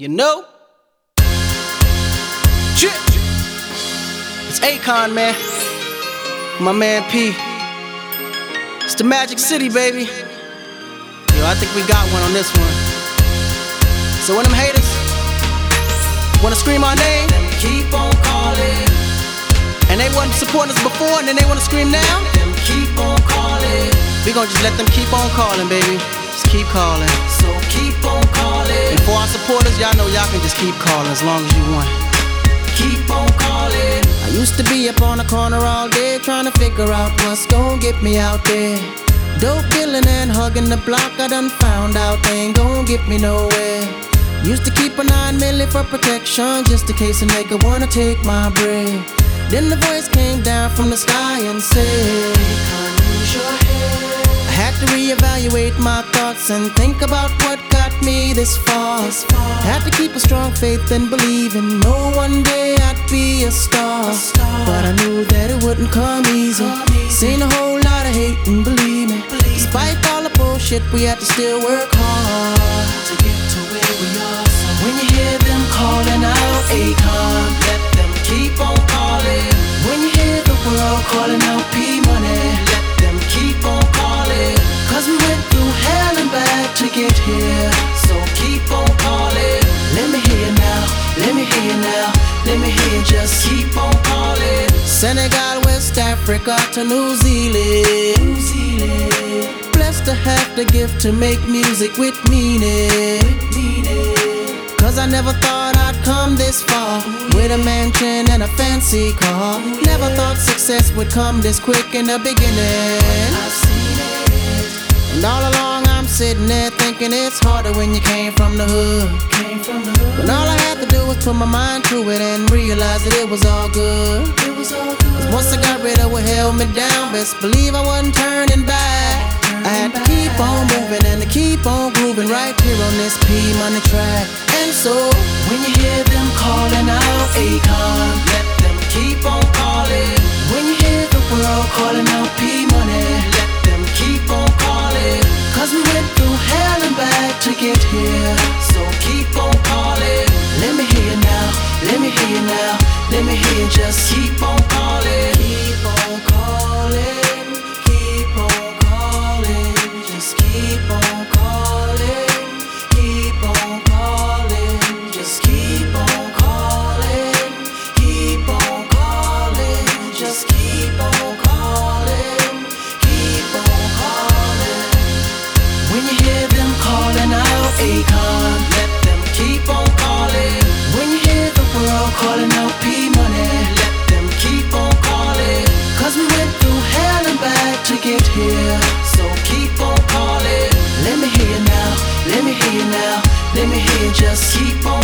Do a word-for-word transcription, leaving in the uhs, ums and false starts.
You know? Shit. It's Akon, man. My man P. It's the Magic City, baby. Yo, I think we got one on this one. So when them haters wanna scream our name, them keep on calling. And they wasn't supporting us before, and then they wanna scream now, Them keep on calling. we gon' just let them keep on calling, baby. Just keep calling. So keep on calling. And for our supporters, y'all know y'all can just keep calling as long as you want. Keep on calling. I used to be up on the corner all day trying to figure out what's gon' get me out there. Dope dealing and hugging the block, I done found out they ain't gon' get me nowhere. Used to keep a nine milli for protection just in case a nigga wanna take my bread. Then the voice came down from the sky and said, Can't use your head. I had to reevaluate my thoughts and think about what got me this far. This far. Had to keep a strong faith and believe in know one day I'd be a star. A star. But I knew that it wouldn't come easy. Come easy. Seen a whole lot of hate and believe me, Believe despite all the bullshit, we had to still work hard To get to where we are. So when you hear them calling out Akon, let them keep on calling. When you hear the world calling out P Money, Let them keep on calling. cause we went through hell and back to get here. So keep on calling. Let me hear you now, let me hear you now, let me hear you just Keep on calling. Senegal, West Africa to New Zealand. New Zealand. Blessed to have the gift to make music with meaning. Mean it. Cause I never thought I'd come this far with a mansion and a fancy car. Never thought success would come this quick in the beginning. I've seen it. And all along I'm sitting there thinking it's harder when you came from the hood. Came from the hood. When all I had to do was put my mind to it and realize that it was all good. It was all good. Once I got rid of what held me down, best believe I wasn't turning back. I had to keep on moving and to keep on grooving right here on this P Money track. And so When you hear them calling out Akon, let them keep on calling. when you hear the world calling out P Money, Let them keep on calling. cause we went through hell and back to get here. So keep on calling. Let me hear you now, let me hear you now, let me hear you just Keep on calling. keep on calling, keep on calling, just keep on calling, keep on calling, just keep on calling, keep on calling, just keep on calling, keep on calling. When you hear them calling out Akon, let them keep on calling. When you hear the world calling out P Money, Let them keep on calling. cause we went through hell and back to get here. So keep on calling. Let me hear you now, let me hear you now, let me hear you just Keep on